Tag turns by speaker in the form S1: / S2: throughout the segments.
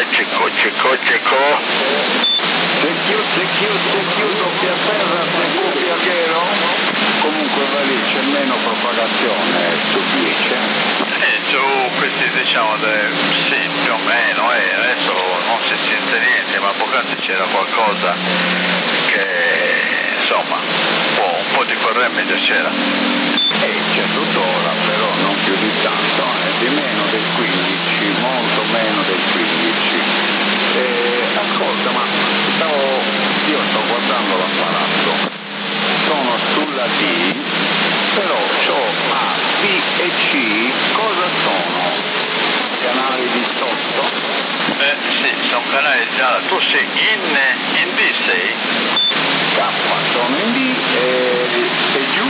S1: Cecco. Secchio, doppia terra, seppia chero. Comunque va lì, c'è meno propagazione su 10.
S2: Su questi diciamo, sì, più o meno, adesso non si sente niente, ma poc'anzi c'era qualcosa che, insomma, un po' di quel remedio c'era.
S1: C'è tuttora, però non più di tanto, di meno del 15, molto meno del 15. Ascolta, ma io sto guardando l'apparato, sono sulla D, però ho A, B e C, cosa sono? Canali di sotto?
S2: Sì, sono canali già, tu sei in D sei?
S1: K sono in D e giù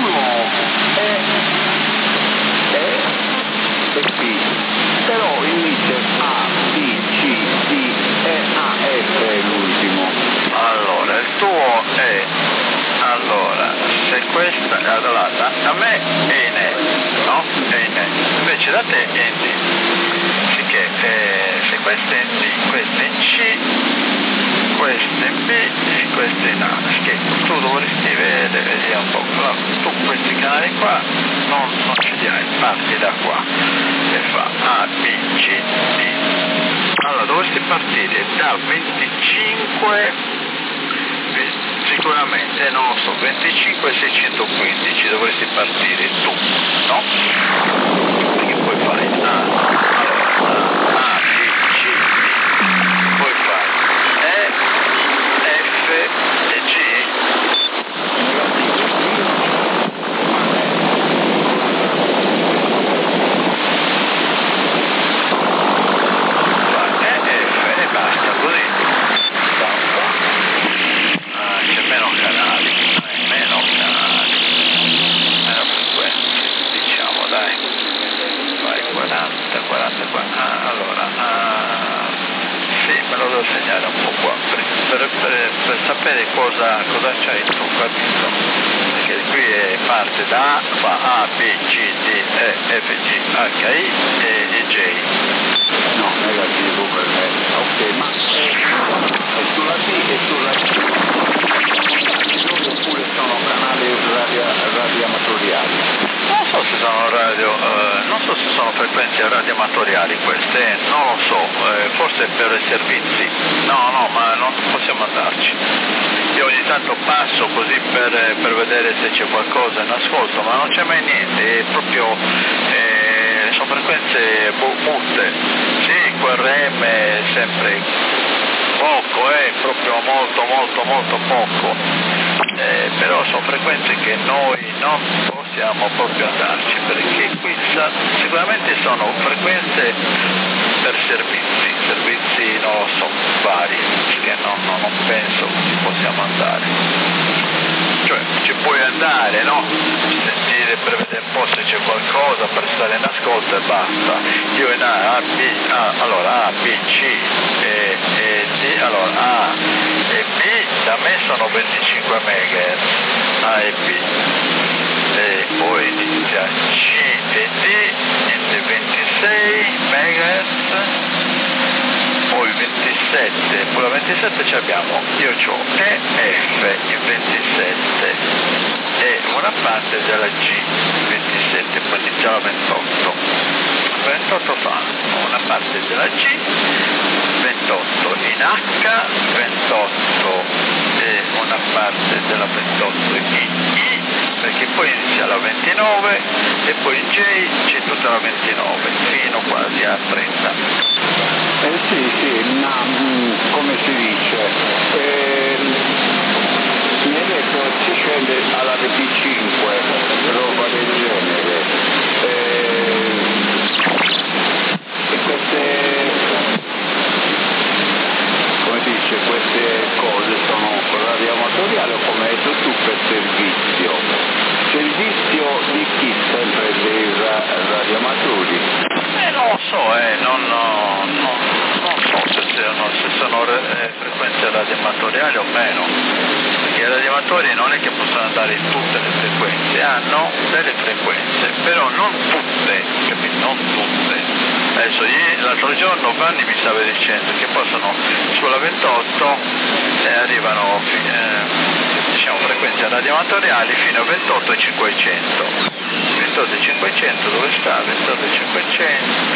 S1: e B, però inizia A, B, C, D, E, A, F è l'ultimo.
S2: Allora, il tuo è, allora, se questa, allora, da me è in E, no? È in E, invece da te è in D, sicché se questa è in D, questa è in C, questa è in B e questa è in A, che tu dovresti vedere, vediamo un po', però tu questi canali qua non ce li hai, parti da qua e fa A, B, C, D. Allora dovresti partire da 25, sicuramente non lo so, 25 615 dovresti partire tu, no? Perché poi fai A, B, C, D, poi fai E, F e G. Segnare un po' qua per sapere cosa c'hai tu, capito? Perché qui parte da fa A, B, C, D, E, F, G, H, I e J.
S1: No, negativo per me. Ok, ma è sulla D e sulla C oppure sono canali radioamatoriali?
S2: Non so se sono non so se sono frequenze radioamatoriali queste, non lo so, forse per i servizi. No, ma non possiamo andarci. Io ogni tanto passo così per vedere se c'è qualcosa in ascolto, ma non c'è mai niente, è proprio sono frequenze mutte. Sì, QRM è sempre poco, proprio molto poco. Però sono frequenze che noi non possiamo proprio andarci, perché qui sicuramente sono frequenze per servizi non lo so, vari, che non penso ci possiamo andare. Cioè ci puoi andare, no? Sentire per vedere un po' se c'è qualcosa, per stare in ascolto e basta. Io in allora A, B, C e D, allora A e B da me sono 25 MHz, A e B, e poi inizia C e D in 26 MHz, poi 27, poi la 27 ci abbiamo, io ho E, F in 27 e una parte della G 27, poi inizia la 28 fa una parte della G, 28 in H, 28 e una parte della 28 in I, perché poi inizia la 29 e poi in J c'è tutta la 29 fino quasi a 30.
S1: Sì, come si dice, mi hai detto si scende alla 25, roba del genere, e queste cose sono radioamatoriali o come hai detto tu per servizio? Servizio di chi? Sempre dei radioamatori?
S2: Non lo so, non so se sono frequenze radioamatoriali o meno, perché i radioamatori non è che possono andare in tutte le frequenze, hanno delle frequenze, però non tutte, capito? Non tutte. Adesso la l'altro giorno Vanni mi stava dicendo che possono sulla 28 arrivano diciamo frequenze radioamatoriali fino a 28.500. 28.500 dove sta? 28.500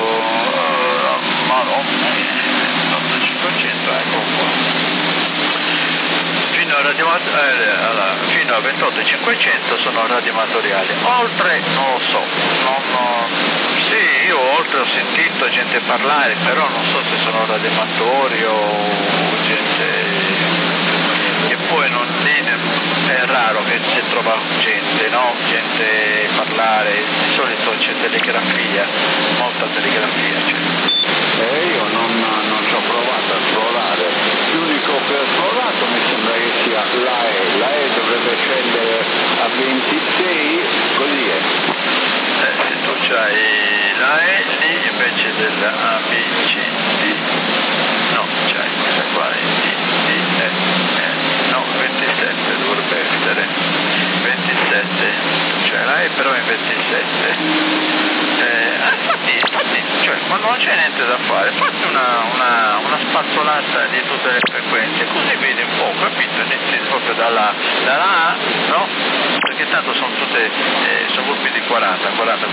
S2: 28.500 ecco qua. Fino a 28.500 sono radioamatoriali, oltre non lo so, sì, io oltre ho sentito gente parlare, però non so se sono radioamatori o gente che poi non è raro che si trova gente, no? Gente parlare, di solito c'è telegrafia, molta telegrafia c'è.
S1: Io non ci ho provato a esplorare, l'unico che ho esplorato mi sembra che sia l'AE dovrebbe scendere a 26, così è.
S2: Se tu c'hai l'AE lì invece della ABCD, no, c'hai questa qua, no, 27 dovrebbe essere, 27, cioè l'AE però è 27. Infatti, cioè, quando non c'è niente da fare, fatti una spazzolata di tutte le frequenze, così vedi un po', capito? Inizi proprio dalla A, no? Perché tanto sono tutte, sono gruppi di 40.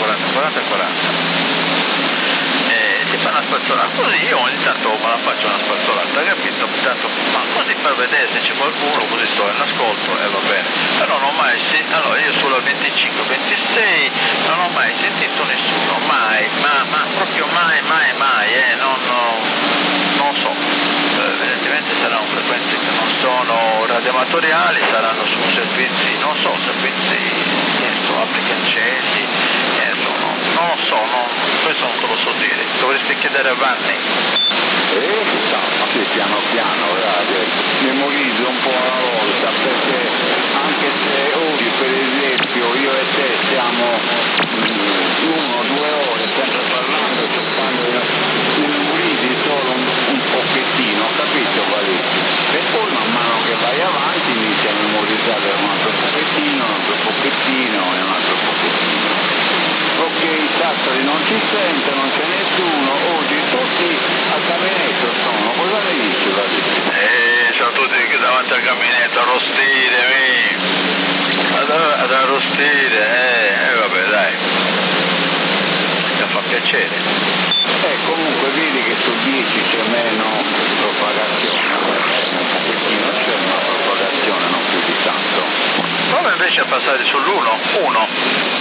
S2: Si fa una spazzolata, così io ogni tanto me la faccio una spazzolata, capito? Tanto, ma così per vedere se c'è qualcuno, così sto in ascolto e va bene. Però non ho mai sentito, allora io sulla 25-26 non ho mai sentito nessuno, mai, ma proprio mai, non so. Evidentemente saranno frequenze che non sono radioamatoriali, saranno su servizi, non so, servizi, appliche accesi, non lo so, questo non te lo so dire, dovresti chiedere a Vanni.
S1: Sì, piano piano, memorizzo un po' alla volta, perché anche se oggi per esempio io e te stiamo 1 o 2 ore sempre parlando, cercando di memorizzi solo un pochettino, capito Valì? E poi man mano che vai avanti inizi a memorizzare un altro pochettino e un altro pochettino. Ok, Sassari non ci sente, non c'è nessuno, oggi tutti al caminetto sono, cosa ne dici Valì?
S2: Sono tutti davanti al caminetto, arrostire, ad arrostire, vabbè dai, mi fa piacere.
S1: Comunque vedi che sul 10 c'è meno propagazione, un pochettino c'è, ma propagazione non più di tanto.
S2: Prova invece a passare sull'1, 1.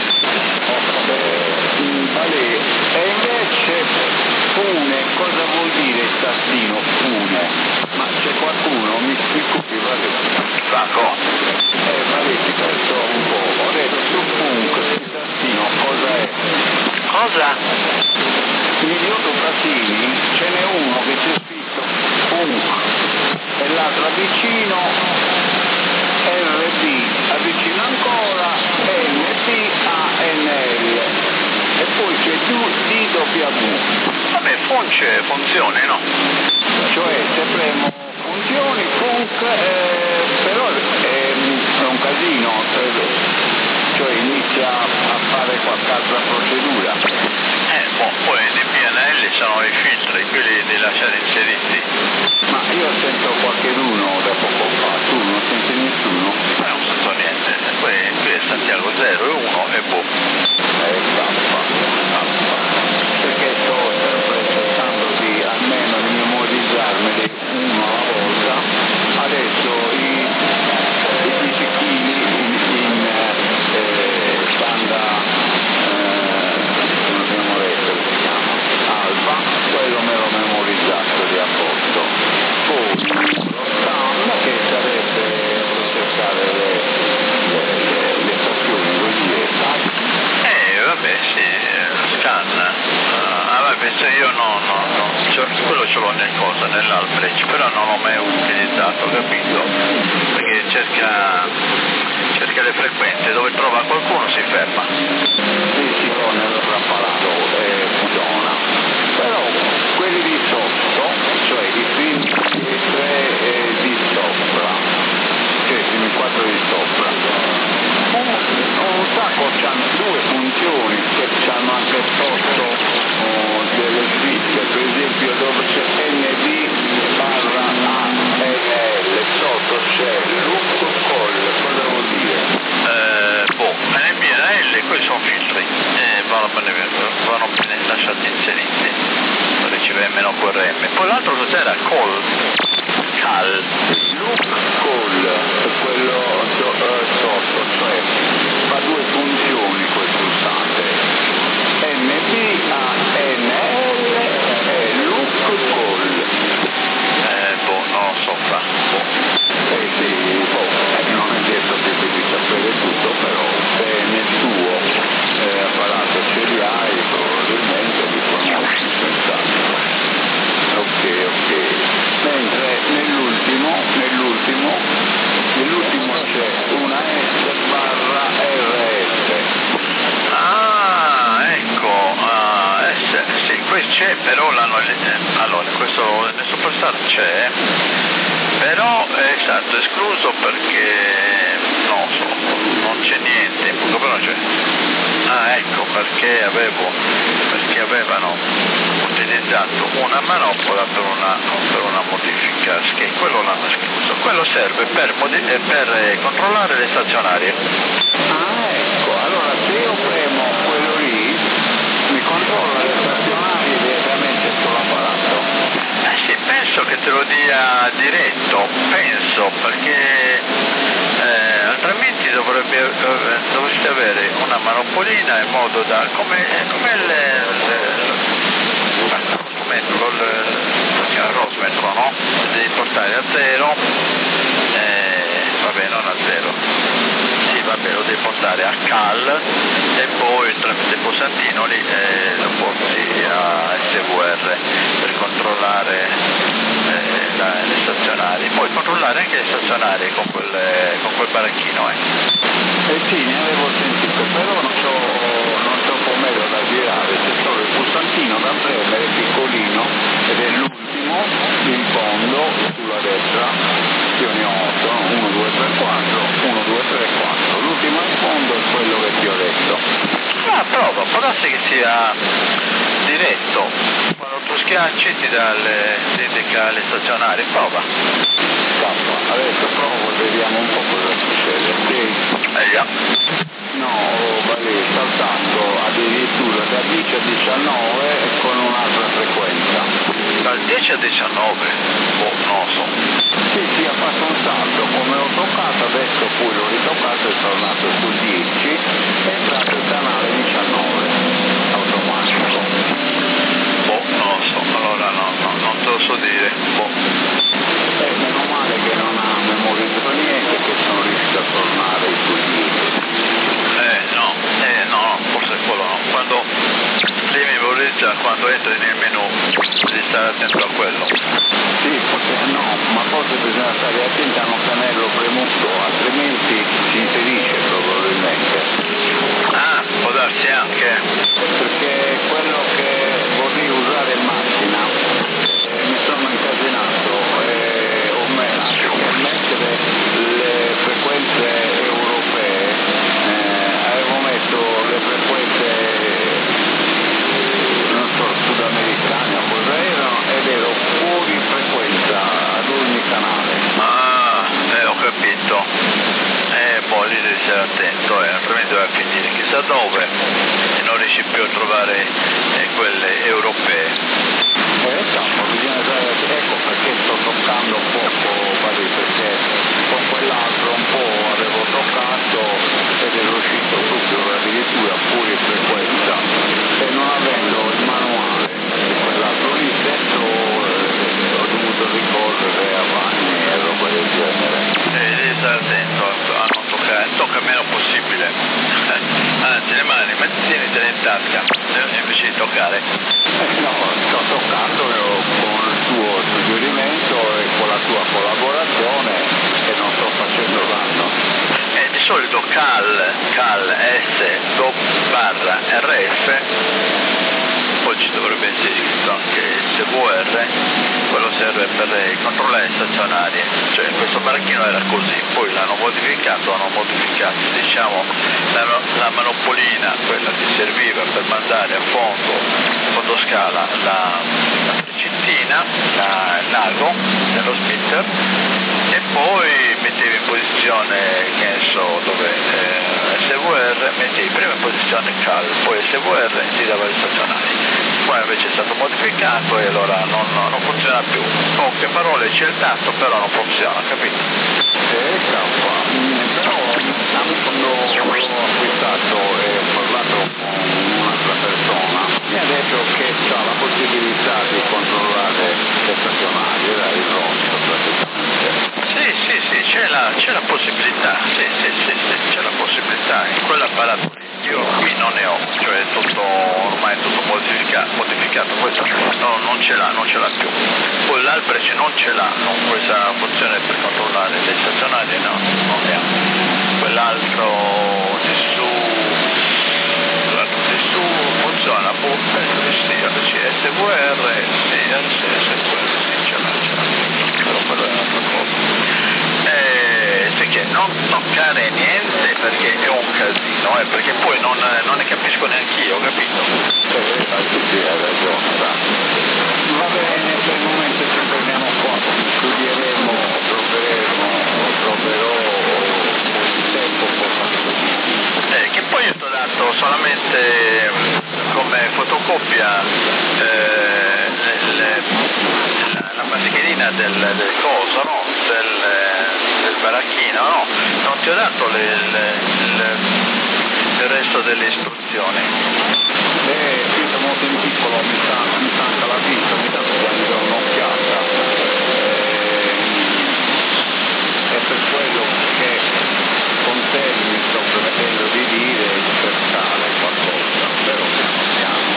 S1: Vale, e invece Fune, cosa vuol dire il tastino Fune? Ma c'è qualcuno, mi scusi Vale?
S2: Franco?
S1: Vale, ti penso un po', ho detto su Funk, il tastino cosa è?
S2: Cosa?
S1: Negli autopratini ce n'è uno che c'è scritto Funk e l'altro vicino RB, avvicino ancora NPANL e poi c'è DW.
S2: Vabbè, funzioni, no?
S1: Cioè se premo funzioni, funk, però è un casino, cioè inizia a fare qualche altra procedura.
S2: Poi nei PNL sono i filtri, quelli di lasciare inseriti.
S1: Ma io sento qualcheduno da poco fa, tu non senti nessuno?
S2: Non sento niente, qui è Santiago 0 e 1 e boh.
S1: Perché sto sempre cercando di almeno di memorizzarmeli uno alla volta, adesso i biciclini in banda non abbiamo detto che si chiama alfa, quello me l'ho memorizzato di a posto. Poi lo stam che sarebbe cercare le stazioni così è
S2: Vabbè sì, scan. Penso io quello ce l'ho nell'Albrecht, però non l'ho mai utilizzato, capito? Perché cerca le frequenze, dove trova qualcuno si ferma.
S1: Sì, si pone nell'apparato e funziona. Però quelli di sotto, cioè i primi 3 di sopra, cioè i primi 4 di sopra, un sacco c'hanno 2 funzioni che c'hanno anche sotto delle sviti
S2: meno QRM. Poi l'altro cos'era? Cal.
S1: Look call, quello sotto, cioè fa due funzioni quel pulsante. NBANL e look call.
S2: Non lo so qua.
S1: Sì, non è detto che devi sapere tutto, però se nel tuo apparato ce li hai, probabilmente li conosci senz'altro. Ok. Mentre nell'ultimo c'è una S/RS.
S2: Ecco, sì, qui c'è, però allora, questo nel Superstar c'è, però è stato escluso perché, non so, non c'è niente, però c'è. Ecco, perché avevano utilizzato una manopola per una modifica, che quello l'hanno escluso. Quello serve per controllare le stazionarie.
S1: Ecco, allora se io premo quello lì, mi controlla le stazionarie direttamente sull'apparato.
S2: Sì, penso che te lo dia diretto, perché altrimenti dovreste avere una manopolina in modo da, come il rosmetro, no? Devi portare a zero, non a zero, sì vabbè, lo devi portare a cal e poi tramite il pulsantino lì lo porti a SVR per controllare le stazionarie, puoi controllare anche le stazionarie con quel baracchino.
S1: Sì, ne avevo sentito, però non so com'era da girare, c'è solo il pulsantino da premere piccolino ed è l'ultimo in fondo sulla destra, io ne ho 8, 1, 2, 3, 4, 1, 2, 3, 4, l'ultimo in fondo è quello che ti ho detto.
S2: Prova, può darsi che sia diretto, quando tu schiacci ti indica le stazionarie, prova.
S1: Adesso provo e vediamo un po' cosa succede, ok? No, vale, saltando addirittura da 10 a 19 e con un'altra frequenza.
S2: Dal 10 a 19? Non lo so.
S1: Sì, ha fatto un salto, come l'ho toccato adesso poi l'ho ritoccato e è tornato su 10, è entrato il canale 19, automatico.
S2: Non lo so, allora non te lo so dire.
S1: Meno male che non ha memorizzato niente, che sono riuscito a tornare su 10.
S2: No, forse quello no. Quando devi memorizzare, quando entri nel menu, devi stare attento a quello.
S1: Sì, ma forse bisogna stare attenti a non tenerlo premuto, altrimenti si inserisce probabilmente.
S2: Può darsi anche.
S1: Perché quello che vorrei usare in macchina, mi sono incasinato anche mettere le frequenze europee, avevo messo le frequenze, non so, sudamericane o cosa erano, ed ero fuori frequenza ad ogni canale.
S2: Ho capito. Lì devi stare attento, altrimenti vai a finire chissà dove e non riesci più a trovare quelle europee.
S1: Bisogna stare, ecco perché sto toccando poco, perché con quell'altro un po' avevo toccato ed ero uscito proprio addirittura fuori frequenza e non avendo il manuale di quell'altro lì dentro ho dovuto ricorrere a bagni e roba del genere.
S2: Devi stare attento a non toccare, tocca il meno possibile, anzi le mani tienitele in tasca invece di toccare.
S1: No, sto toccando con il tuo suggerimento e con la tua collaborazione e non sto facendo danno.
S2: Di solito cal S/RF, poi ci dovrebbe essere scritto anche SVR, quello serve per controllare le stazionarie, cioè questo baracchino era così, poi hanno modificato diciamo la manopolina, quella che serviva per mandare a fondo scala la trecettina, l'ago dello splitter, e poi mettevi in posizione, che ne so dove, SVR, mettevi prima in posizione cal, poi SVR ti dava le stazionarie. Qua invece stato modificato e allora non funziona più. Poche parole c'è il tatto, però non funziona, capito?
S1: Però quando l'ho acquistato e ho parlato con un'altra persona mi ha detto che c'ha la possibilità di controllare le stazionarie, il rosso praticamente.
S2: Sì, c'è la possibilità, sì, c'è la possibilità, in quell'apparato io qui non ne ho, cioè ormai è tutto modificato, questo non ce l'ha più. Poi l'Alpreci non ce l'hanno, questa funzione per controllare le stazionarie non ne ha. Quell'altro di su funziona, SVR, sì, ce l'ha, però quello è un'altra cosa. Che non toccare niente perché è un casino, perché poi non ne capisco neanche io, capito?
S1: Sì, hai ragione. Va bene, per il momento ci fermiamo qua, studieremo, troverò il tempo
S2: che poi io ti ho dato solamente come fotocopia la mascherina del coso, no? Del baracchino, no? Non ti ho dato il resto delle istruzioni.
S1: Scritto molto in piccolo, mi stanca la vista, ogni tanto devo dare un'occhiata. È per quello che con te mi sto permettendo di dire e di cercare qualcosa, però piano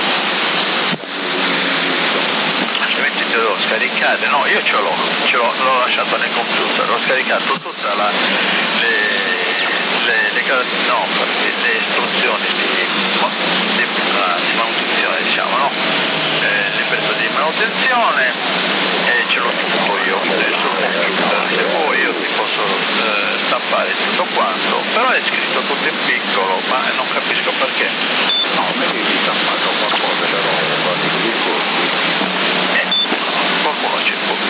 S2: Altrimenti te lo devo scaricare, no, io l'ho lasciato nel computer, ho scaricato tutta le istruzioni di manutenzione, diciamo, no? Libretto di manutenzione e ce l'ho tutto io sul computer, se vuoi io ti posso stampare tutto quanto, però è scritto tutto in piccolo, ma non capisco perché.
S1: No, mi devi stampare qualcosa, però
S2: qualcuno ci può.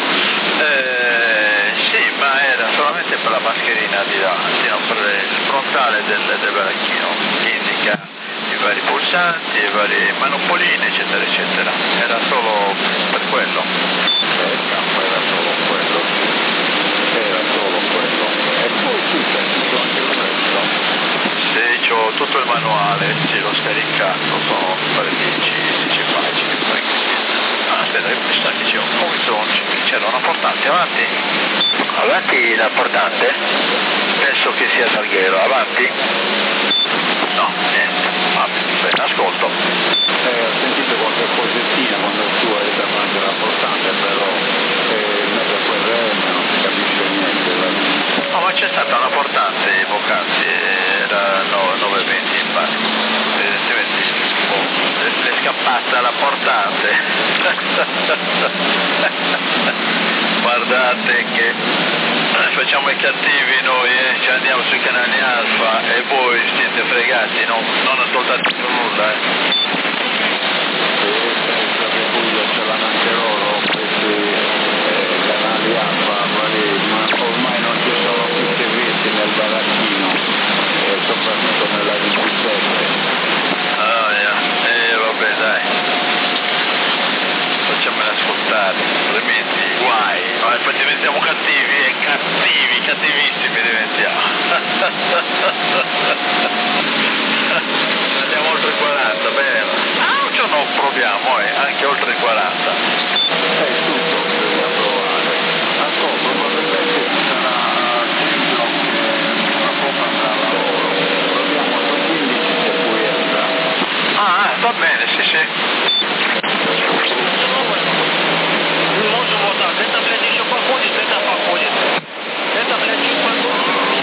S2: Sì, ma era solamente per la mascherina di davanti, no? Per il frontale del baracchino, che indica i vari pulsanti, i vari manopolini, eccetera, eccetera. Era solo per quello.
S1: Era solo quello. E poi tu c'è anche il resto.
S2: Sì, c'ho tutto il manuale, sì, l'ho scaricato, sono 10 pagine, poi che sia. Aspetta, mi sta dicendo, c'era una portante avanti? Avanti la portante? Penso che sia Salghero, avanti? No, niente, bene, ascolto.
S1: Ho sentito qualche cosettina quando tu eri davanti alla portante, però in mezzo a quel reme non si capisce niente.
S2: No, ma c'è stata una portante poc'anzi, era 9:20 infatti, evidentemente è scappata la portante. Guardate che facciamo i cattivi noi, ci andiamo sui canali alfa e voi siete fregati, non ascoltate più nulla.
S1: Ce l'hanno anche loro questi canali alfa, ma ormai non ci sono più servizi nel baracchino, soprattutto nella 27.
S2: Vabbè dai, facciamela ascoltare, altrimenti guai, poi diventiamo cattivi e cattivissimi diventiamo. Andiamo oltre 40, bene. Un giorno proviamo, anche oltre 40.
S1: Tutto bisogna provare. Ascolta, probabilmente ci sarà Silvio che tra poco andrà a lavoro. Proviamo a 15 se puoi entrare.
S2: Va bene, sì.
S3: Можем вот так. Это, блядь, еще походит, это походит. Это, блядь, чуть походит.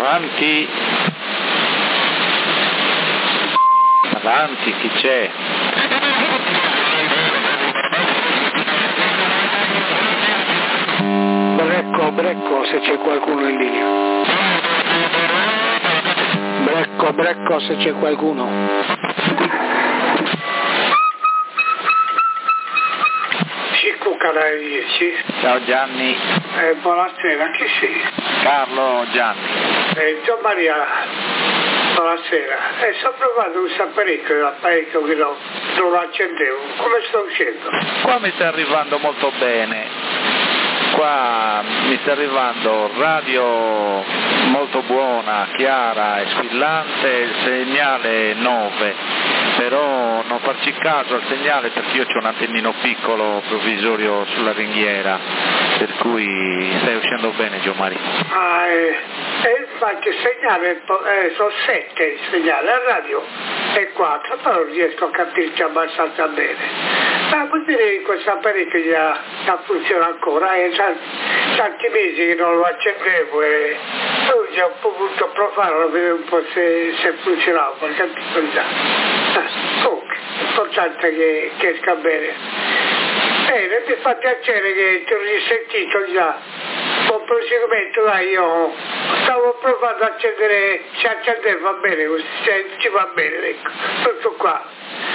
S1: Avanti. Avanti, chi c'è?
S4: Brecco se c'è qualcuno in linea. Brecco se c'è qualcuno. Cicco Canale 10.
S1: Ciao Gianni.
S4: Buonasera, chi sei?
S1: Carlo Gianni.
S4: Gian Maria, buonasera. Sto provando questo apparecchio che non lo accendevo. Come sto uscendo?
S1: Qua mi sta arrivando molto bene. Qua mi sta arrivando radio molto buona, chiara e squillante, il segnale 9, però non farci caso al segnale perché io ho un antennino piccolo provvisorio sulla ringhiera, per cui stai uscendo bene Gianmaria.
S4: Infatti il segnale, sono 7 il segnale, al radio è 4, però non riesco a capirci abbastanza bene. Ma vuol dire che questo apparecchio già funziona ancora, tanti mesi che non lo accendevo e oggi ho potuto provarlo, vedere un po' se funzionava, ho capito già. Comunque, l'importante che esca bene. Bene, mi fa piacere che ti ho risentito già. Buon proseguimento, dai, io stavo provando a accendere, se accendere va bene, se ci va bene, ecco, tutto qua.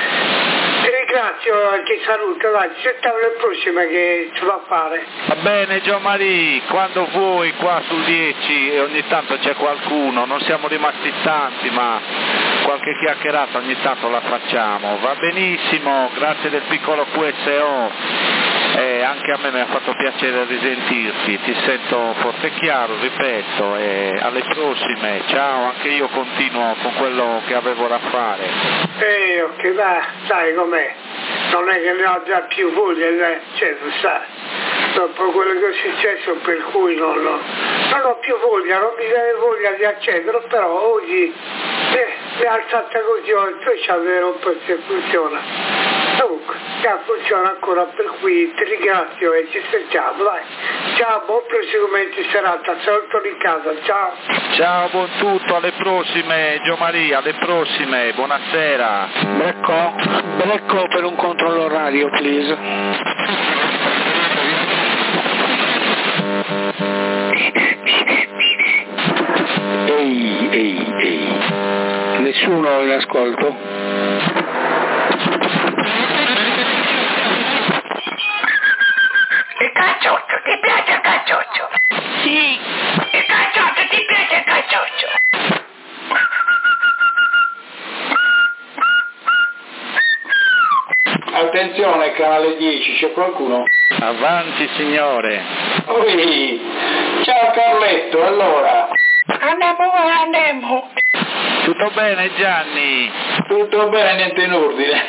S4: Ti ringrazio, ti saluto, dai, ci sentiamo le prossime che ci va a fare.
S1: Va bene Gianmaria, quando vuoi qua sul 10 e ogni tanto c'è qualcuno, non siamo rimasti tanti ma qualche chiacchierata ogni tanto la facciamo, va benissimo, grazie del piccolo QSO. Anche a me mi ha fatto piacere risentirti, ti sento forte e chiaro, ripeto, e alle prossime, ciao, anche io continuo con quello che avevo da fare.
S4: Ok, dai com'è, non è che ne ho già più voglia, cioè, sai, dopo quello che è successo per cui non ho più voglia, non mi viene voglia di accendere, però oggi mi è alzata così, invece a vedere un po' se funziona. Comunque, funziona ancora, per cui ti ringrazio e ci sentiamo, dai. Ciao, buon proseguimento di serata, saluto in casa, ciao.
S1: Ciao, buon tutto, alle prossime Gianmaria, alle prossime, buonasera.
S4: Brecco per un controllo orario, please. Ehi, nessuno in ascolto?
S5: Il caccioccio, ti piace il caccioccio?
S1: Sì.
S5: Il caccioccio, ti piace il caccioccio?
S4: Attenzione, canale 10, c'è qualcuno?
S1: Avanti signore.
S4: Ui, ciao Carletto, allora?
S5: Andiamo.
S1: Tutto bene Gianni?
S4: Tutto bene, niente in ordine.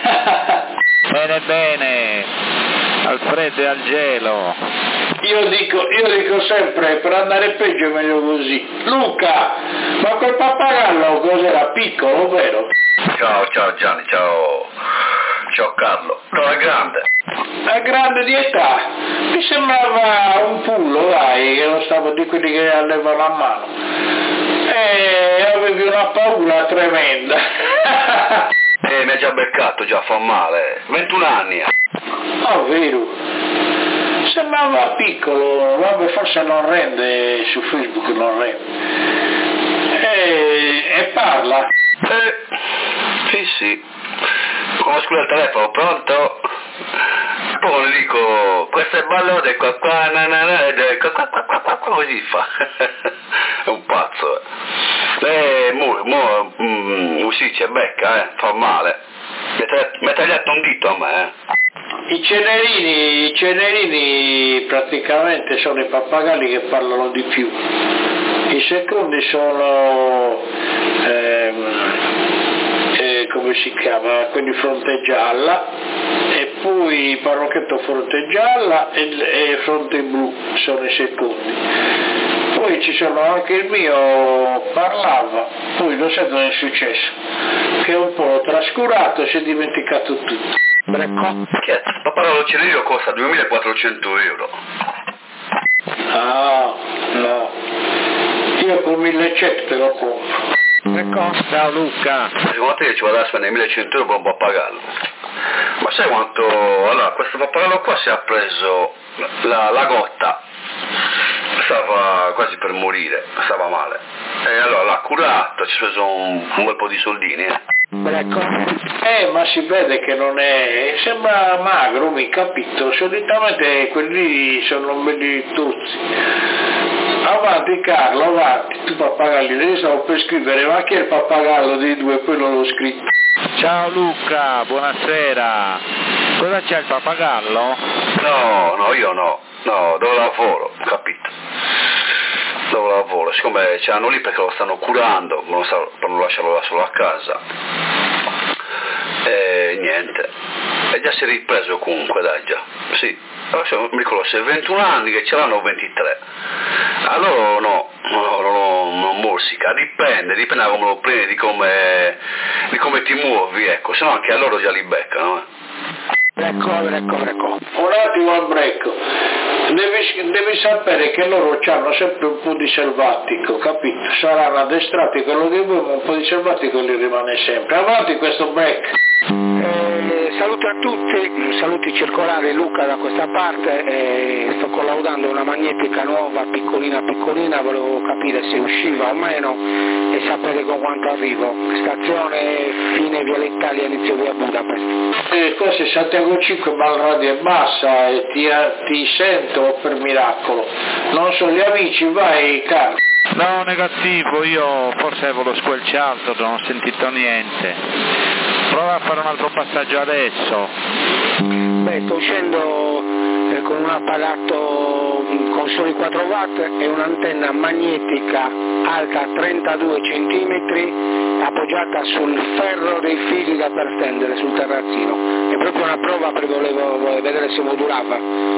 S1: Bene, al freddo e al gelo.
S4: Io dico sempre, per andare peggio è meglio così. Luca, ma quel pappagallo cos'era, piccolo, vero?
S2: Ciao Gianni, ciao Carlo. No, è grande.
S4: È grande di età, mi sembrava un pullo, dai, che non stavo di quelli che allevano a mano. E avevi una paura tremenda.
S2: Mi ha già beccato, già fa male. 21 anni.
S4: Oh, vero. Sembrava piccolo, vabbè, forse non rende, su Facebook non rende. E parla.
S2: Sì. Come scusa il telefono, pronto? Poi gli dico, questo è ballone, qua, così fa. È un pazzo. Si dice becca, fa male. Mi ha tagliato un dito a me.
S4: I cenerini praticamente sono i pappagalli che parlano di più. I secondi sono come si chiama, quelli fronte gialla, e poi parrocchetto fronte gialla e fronte blu sono i secondi. Poi ci sono anche il mio, parlava, poi non so cosa è successo, che un po' l'ho trascurato e si è dimenticato tutto.
S1: Brecco?
S2: Papà l'uccellino costa 2.400 euro.
S4: No,
S6: io con 1100 te lo compro.
S7: Ecco, ciao Luca.
S2: Secondo te ci vado a spendere 1100 euro per un pappagallo? Ma sai quanto... Allora, questo pappagallo qua si è preso la gotta, stava quasi per morire, stava male. E allora l'ha curato, ci ha preso un bel po' di soldini.
S7: Ecco.
S6: Ma si vede che non è... sembra magro, mi capito? Solitamente quelli sono belli tuzzi. Avanti Carlo, avanti, tu pappagalli, io stavo per scrivere, ma chi è il pappagallo dei due? Poi non l'ho scritto.
S7: Ciao Luca, buonasera. Cosa c'è il pappagallo?
S2: No, io no, dove lavoro, capito? Dove lavoro, siccome ce l'hanno lì perché lo stanno curando, per non lasciarlo da solo a casa. E niente, e già si è ripreso comunque, dai già, sì. Mi ricordo se 21 anni che ce l'hanno 23. Allora non morsica, dipende da come lo prendi, di come ti muovi, ecco, se no anche a loro già li beccano.
S7: Ecco.
S6: Un attimo al break. Devi sapere che loro hanno sempre un po' di selvatico, capito? Saranno addestrati quello che vuoi, ma un po' di selvatico gli rimane sempre. Avanti questo break.
S8: Saluti a tutti, saluti circolari, Luca da questa parte, sto collaudando una magnetica nuova, piccolina, volevo capire se usciva o meno e sapere con quanto arrivo. Stazione fine Via Italia, inizio via Budapest.
S6: Questo è Santiago 5, ma la radio è bassa e ti sento per miracolo. Non so gli amici, vai Carlo.
S7: No, negativo, io forse avevo lo squelciato, non ho sentito niente. Prova a fare un altro passaggio adesso.
S8: Sto uscendo con un apparato con soli 4 watt e un'antenna magnetica alta 32 cm appoggiata sul ferro dei fili da per stendere sul terrazzino. È proprio una prova perché volevo vedere se modulava.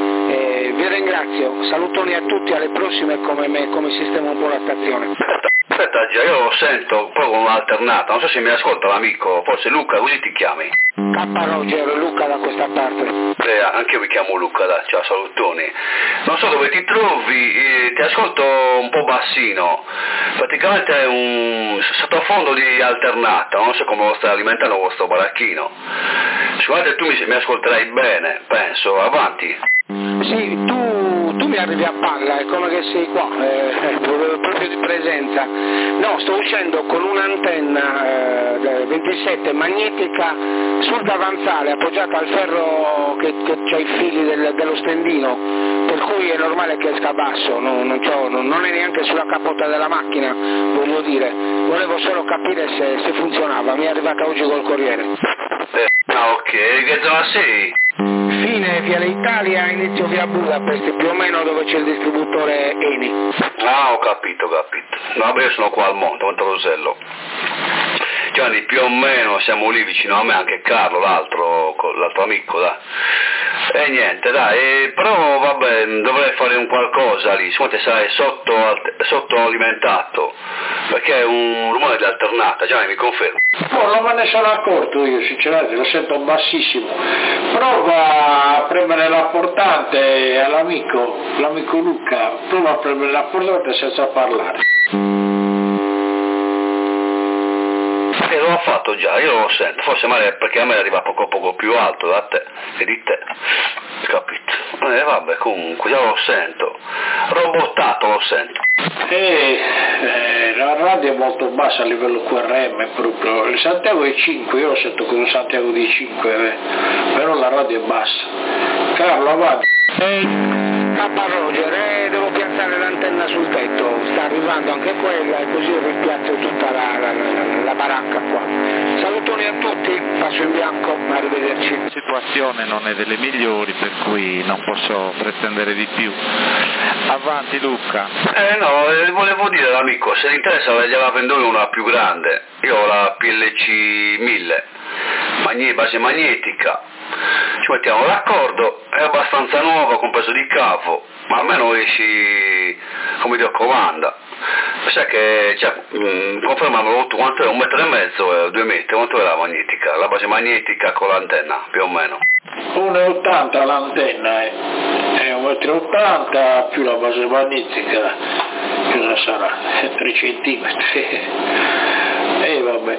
S8: Vi ringrazio, salutoni a tutti, alle prossime come sistema un po' la stazione.
S2: Aspetta già, io lo sento un po' con un'alternata, non so se mi ascolta l'amico, forse Luca, così ti chiami?
S8: K. Roger, Luca da questa parte.
S2: Anche io mi chiamo Luca, dai, ciao, salutoni. Non so dove ti trovi, ti ascolto un po' bassino, praticamente è un sottofondo di alternata, non so come lo stai alimentando questo baracchino. Sicuramente tu mi ascolterai bene, penso, avanti.
S8: Sì, tu mi arrivi a palla, è come che sei qua, proprio di presenza. No, sto uscendo con un'antenna 27 magnetica sul davanzale appoggiata al ferro che c'ha i fili dello stendino, per cui è normale che esca basso, non è neanche sulla capotta della macchina, voglio dire, volevo solo capire se funzionava, mi è arrivata oggi col Corriere.
S2: Ok, che zona sei?
S8: Fine Via Italia, inizio via Budapest, più o meno dove c'è il distributore Eni.
S2: Ah, ho capito. No, vabbè, io sono qua al monte, Monterosello. Gianni, più o meno siamo lì vicino a me, anche Carlo, l'altro amico, dai. E niente, dai, però vabbè, dovrei fare un qualcosa lì, secondo te sarai sottoalimentato, perché è un rumore di alternata, Gianni, mi confermo?
S6: No, non me ne sono accorto io, sinceramente, lo sento bassissimo. Prova a premere l'apportante l'amico Luca, prova a premere l'apportante senza parlare.
S2: L'ho fatto già, io lo sento, forse magari perché a me arriva poco più alto da te e di te, capito? Vabbè, comunque già lo sento, robottato lo sento.
S6: La radio è molto bassa a livello QRM proprio, il Santiago è 5, io lo sento con un Santiago di 5, però la radio è bassa. Carlo, avanti.
S8: Roger, devo piazzare l'antenna sul tetto, sta arrivando anche quella e così rimpiazzo tutta la baracca qua. Salutoni a tutti, passo in bianco, arrivederci.
S7: La situazione non è delle migliori, per cui non posso pretendere di più. Avanti Luca.
S2: No, volevo dire all'amico, se gli interessa gliela vendo una più grande, io ho la PLC 1000, base magnetica. Ci mettiamo d'accordo, è abbastanza nuova, compreso di cavo, ma almeno esci come Dio comanda. Sai che confermano quanto è, 1,5 metri, 2 metri, quanto è la magnetica, la base magnetica con l'antenna, più o meno?
S6: 1,80 l'antenna, è 1,80 m più la base magnetica, che cosa sarà? 3 centimetri. Vabbè.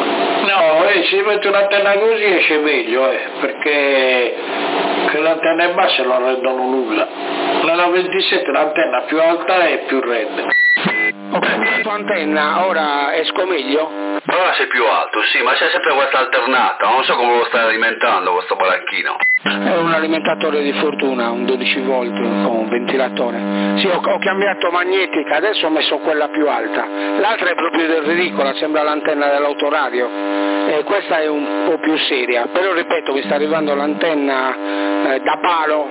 S6: No, se si mette un'antenna così esce meglio, perché le antenne basse non rendono nulla. Nella 27 l'antenna più alta e più rende.
S8: Ho cambiato antenna, ora esco meglio?
S2: Ora sei più alto, sì, ma c'è sempre questa alternata, non so come lo stai alimentando questo baracchino.
S8: È un alimentatore di fortuna, un 12 volt con un ventilatore. Sì, ho cambiato magnetica, adesso ho messo quella più alta. L'altra è proprio ridicola, sembra l'antenna dell'autoradio. Questa è un po' più seria, però ripeto, mi sta arrivando l'antenna da palo,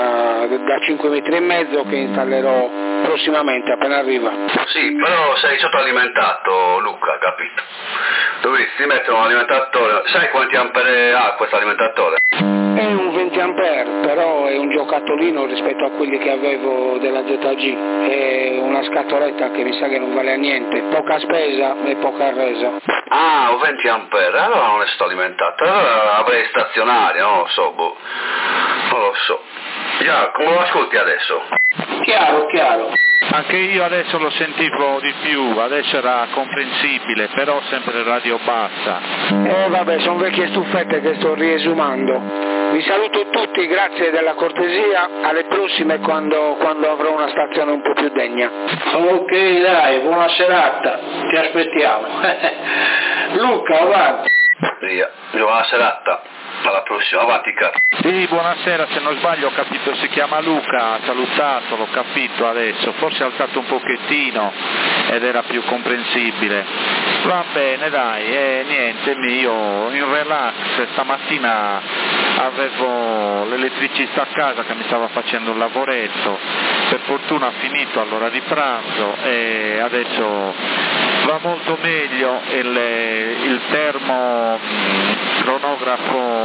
S8: da 5 metri e mezzo, che installerò prossimamente appena arriva.
S2: Sì, però sei sottoalimentato, Luca, capito? Dovresti mettere un alimentatore. Sai quanti ampere ha questo alimentatore?
S8: È un 20 ampere, però è un giocattolino rispetto a quelli che avevo della ZG. È una scatoletta che mi sa che non vale a niente, poca spesa e poca resa.
S2: Ah, un 20 ampere, allora non è sottoalimentato, allora avrei stazionario, non lo so, non lo so. Già, come lo ascolti adesso?
S6: Chiaro.
S7: Anche io adesso lo sentivo di più, adesso era comprensibile, però sempre radio bassa.
S8: Vabbè, sono vecchie stufette che sto riesumando. Vi saluto tutti, grazie della cortesia, alle prossime quando avrò una stazione un po' più degna.
S6: Ok, dai, buona serata, ti aspettiamo. Luca, avanti.
S2: Via, buona serata. Alla prossima, avanti caro.
S7: Sì, buonasera, se non sbaglio ho capito si chiama Luca, ha salutato, l'ho capito adesso, forse ha alzato un pochettino ed era più comprensibile. Va bene dai, niente, io in relax stamattina avevo l'elettricista a casa che mi stava facendo un lavoretto, per fortuna ha finito all'ora di pranzo e adesso va molto meglio il termocronografo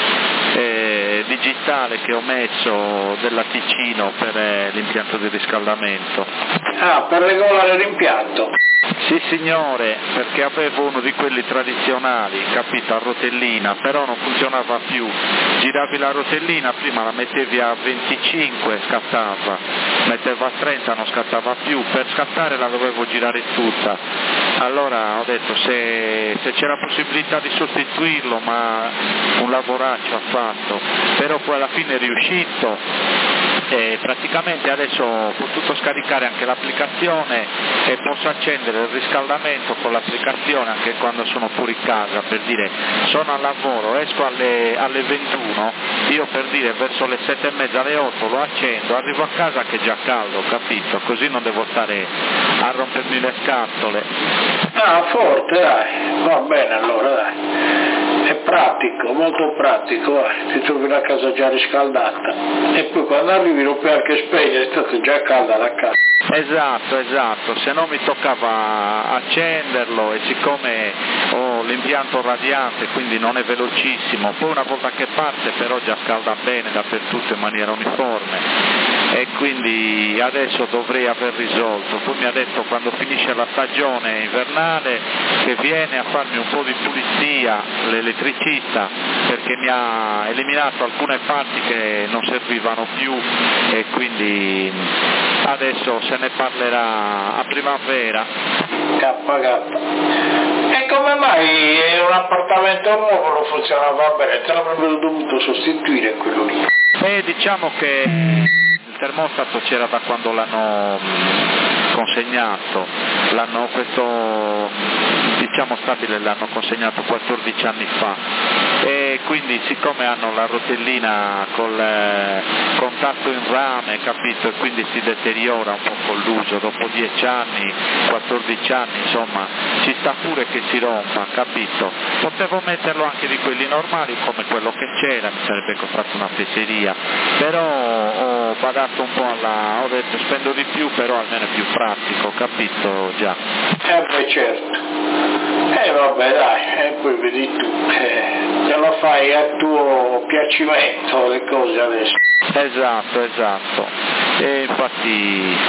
S7: digitale che ho messo della Ticino per l'impianto di riscaldamento.
S6: Ah, per regolare l'impianto?
S7: Sì signore, perché avevo uno di quelli tradizionali, capito, a rotellina, però non funzionava più. Giravi la rotellina, prima la mettevi a 25 scattava, metteva a 30 non scattava più, per scattare la dovevo girare tutta. Allora ho detto se c'è la possibilità di sostituirlo, ma un lavoraccio ha fatto, però poi alla fine è riuscito. E praticamente adesso ho potuto scaricare anche l'applicazione e posso accendere il riscaldamento con l'applicazione anche quando sono fuori casa, per dire sono al lavoro, esco alle 21, io per dire verso le 7:30 alle 8 lo accendo, arrivo a casa che è già caldo, capito? Così non devo stare a rompermi le scatole.
S6: Ah, forte, dai, va bene allora, dai. È pratico, molto pratico, ti trovi la casa già riscaldata e poi quando arrivi lo puoi anche spegnere, è già calda la casa.
S7: Esatto, se no mi toccava accenderlo e siccome ho l'impianto radiante quindi non è velocissimo, poi una volta che parte però già scalda bene dappertutto in maniera uniforme e quindi adesso dovrei aver risolto. Poi mi ha detto quando finisce la stagione invernale che viene a farmi un po' di pulizia l'elettricista perché mi ha eliminato alcune parti che non servivano più e quindi adesso se ne parlerà a primavera.
S6: E come mai un appartamento nuovo non funzionava bene? Te l'avrebbero dovuto sostituire quello lì?
S7: Diciamo che il termostato c'era da quando l'hanno consegnato, questo diciamo stabile l'hanno consegnato 14 anni fa e quindi siccome hanno la rotellina col contatto in rame, capito, e quindi si deteriora un po' con l'uso, dopo 10 anni, 14 anni, insomma, ci sta pure che si rompa, capito? Potevo metterlo anche di quelli normali come quello che c'era, mi sarebbe costato una fesseria, però ho badato un po' ho detto spendo di più, però almeno è più pratico, capito già?
S6: Beh certo. Vabbè dai, e poi vedi tu, te lo fai a tuo piacimento le cose adesso.
S7: Esatto, e infatti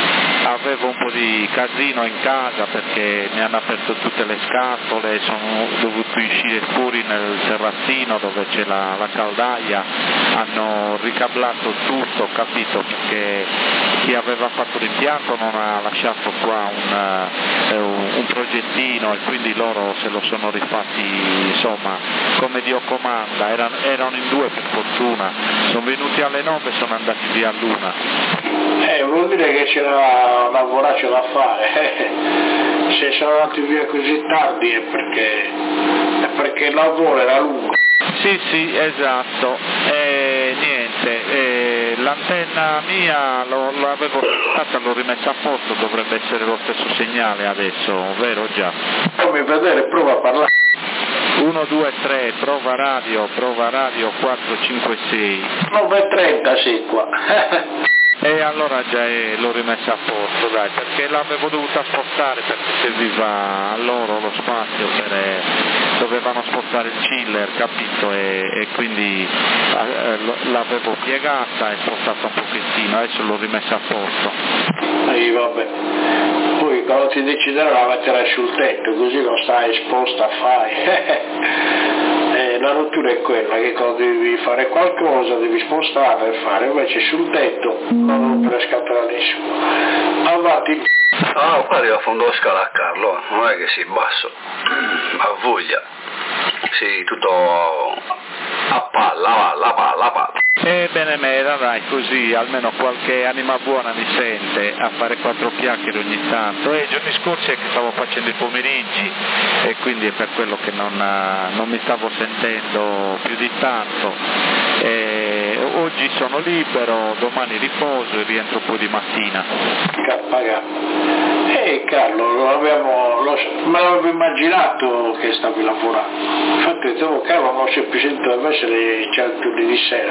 S7: avevo un po' di casino in casa perché mi hanno aperto tutte le scatole, sono dovuto uscire fuori nel terrazzino dove c'è la caldaia, hanno ricablato tutto, capito, perché chi aveva fatto l'impianto non ha lasciato qua un progettino e quindi loro se lo sono rifatti, insomma, come Dio comanda, erano in 2 per fortuna, sono venuti alle 9 e sono andati via all'1.
S6: Vuol dire che c'era una voraccia da fare, se sono andati via così tardi è perché il lavoro era lungo.
S7: Sì, esatto, niente, l'antenna mia l'avevo stata, l'ho rimessa a posto, dovrebbe essere lo stesso segnale adesso, vero già?
S6: Fammi vedere, prova a parlare.
S7: 1, 2, 3, prova radio 4, 5, 6.
S6: 9:30 sì qua.
S7: E allora già l'ho rimessa a posto, dai, perché l'avevo dovuta spostare perché serviva a loro lo spazio, dovevano spostare il chiller, capito, e quindi l'avevo piegata e spostata un pochettino, adesso l'ho rimessa a posto.
S6: Vabbè, poi quando ti deciderai la metterai sul tetto, così non stai esposta, fai. La rottura è quella che quando devi fare qualcosa devi spostare e fare, invece sul tetto non rompere scatola nessuno. Avanti.
S1: Qua arriva a fondo scala a Carlo, non è che si basso, ha voglia, sì, tutto a palla, la palla.
S7: Bene mera, dai, così almeno qualche anima buona mi sente a fare 4 chiacchiere ogni tanto. I giorni scorsi è che stavo facendo i pomeriggi e quindi è per quello che non mi stavo sentendo più di tanto. Oggi sono libero, domani riposo e rientro poi di mattina.
S6: Carlo, me l'avevo immaginato che stavi lavorando, infatti dicevo Carlo non semplicemente deve essere certi turni di sera.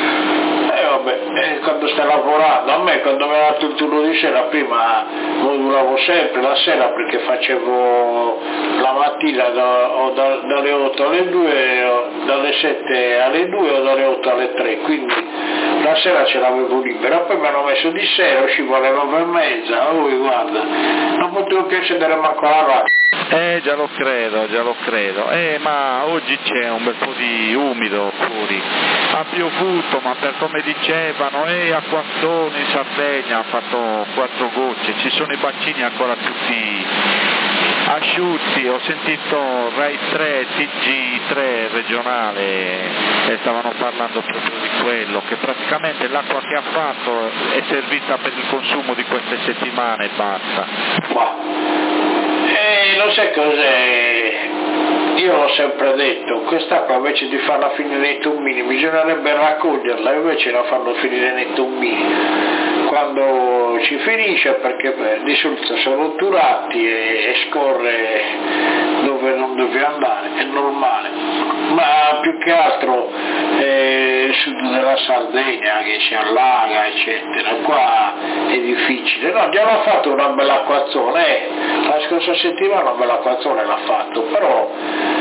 S6: Quando stai lavorando, a me quando mi ha dato il turno di sera prima lo duravo sempre la sera perché facevo la mattina dalle 8 alle 2, dalle 7 alle 2 o dalle 8 alle 3, quindi la sera ce l'avevo libera, poi mi hanno messo di sera, uscivo alle 9:30, guarda, non potevo più accedere manco alla radio.
S7: Già lo credo, ma oggi c'è un bel po' di umido fuori, ha piovuto, ma per come dicevano, a Quattone in Sardegna ha fatto 4 gocce, ci sono i bacini ancora tutti asciutti, ho sentito Rai 3, TG3 regionale e stavano parlando proprio di quello, che praticamente l'acqua che ha fatto è servita per il consumo di queste settimane e basta.
S6: Non sai cos'è, io l'ho sempre detto, quest'acqua invece di farla finire nei tombini bisognerebbe raccoglierla, invece la fanno finire nei tombini quando ci finisce perché di solito sono otturati e scorre dove non deve andare, è normale, ma più che altro il sud della Sardegna che si allaga eccetera, qua è difficile, no, già l'ha fatto una bella acquazzone, la scorsa settimana una bella acquazzone l'ha fatto, però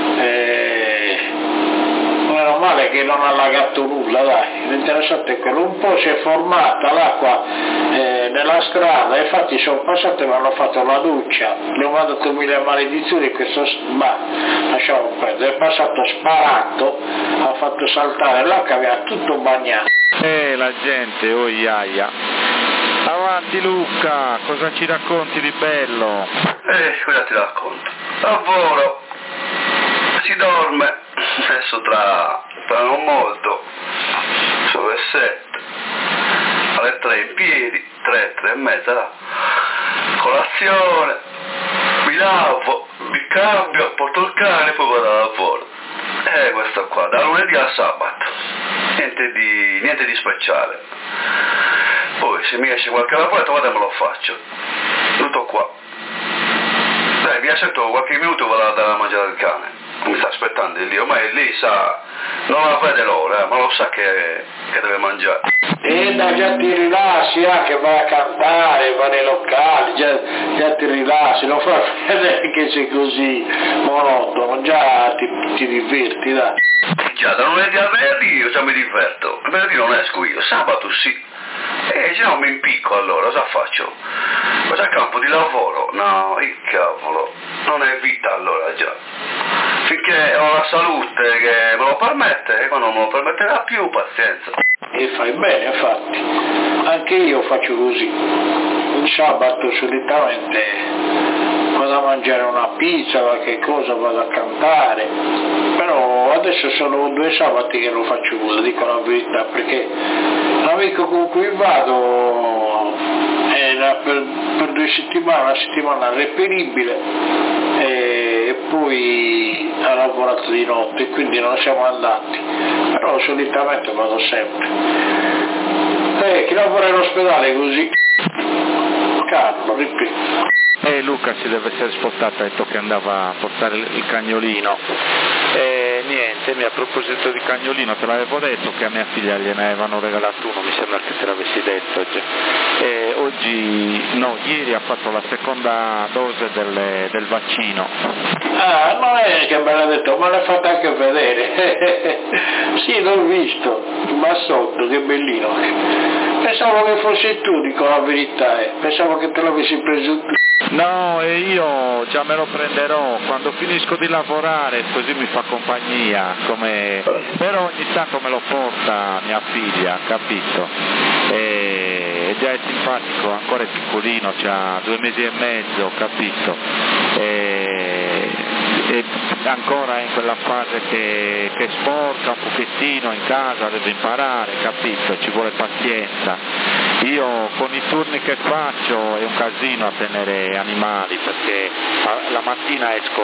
S6: meno male che non ha allagato nulla, dai, l'interessante è quello, un po' si è formata l'acqua nella strada, infatti sono passate e mi hanno fatto la doccia, le ho mandato 1000 maledizioni, questo lasciamo perdere, è passato sparato, ha fatto saltare l'acqua, aveva tutto bagnato.
S7: La gente, oh iaia. Avanti Luca, cosa ci racconti di bello?
S1: Cosa ti racconto? Lavoro, si dorme, adesso tra non molto, sono le 7, alle 3 in piedi, 3:30, colazione, mi lavo, mi cambio, porto il cane e poi vado al lavoro. Questo qua, da lunedì al sabato, niente di speciale. Poi se mi esce qualche lavoro, vado e me lo faccio. Tutto qua. Dai, vi aspetto qualche minuto e vado a dare a mangiare al cane. Mi sta aspettando lì, ormai lì sa, non la vede l'ora, ma lo sa che deve mangiare.
S6: Già ti rilassi, anche vai a cantare, vai nei locali, già ti rilassi, non fa vedere che sei così monotono, già ti diverti, dai.
S1: Già, da lunedì al venerdì io già mi diverto, il venerdì non esco io, sabato sì. E se no mi impicco allora, cosa faccio? Cosa campo di lavoro? No, il cavolo, non è vita allora già. Finché ho la salute che me lo permette, e quando non me lo permetterà più, pazienza.
S6: E fai bene, infatti. Anche io faccio così. Il sabato solitamente vado a mangiare una pizza, qualche cosa, vado a cantare. Però adesso sono 2 sabati che non faccio nulla, dico la verità, perché l'amico con cui vado era per 2 settimane, una settimana reperibile e poi ha lavorato di notte, quindi non siamo andati, però solitamente vado sempre. Chi lavora in ospedale così? Carlo, ripeto.
S7: Luca si deve essere spostato, ha detto che andava a portare il cagnolino. Niente, a proposito di cagnolino, te l'avevo detto che a mia figlia gliene avevano regalato uno, mi sembra che te l'avessi detto oggi. Ieri ha fatto la seconda dose del vaccino.
S6: Ah, non è che me l'ha detto, me l'ha fatto anche vedere. Sì, l'ho visto, ma sotto, che bellino. Pensavo che fossi tu, dico la verità, pensavo che te l'avessi preso tu.
S7: No, e io già me lo prenderò quando finisco di lavorare, così mi fa compagnia, però ogni tanto me lo porta mia figlia, capito? E già è simpatico, ancora è piccolino, c'ha 2 mesi e mezzo, capito? E ancora in quella fase che sporca un pochettino in casa, deve imparare, capito? Ci vuole pazienza. Io con i turni che faccio è un casino a tenere animali, perché la mattina esco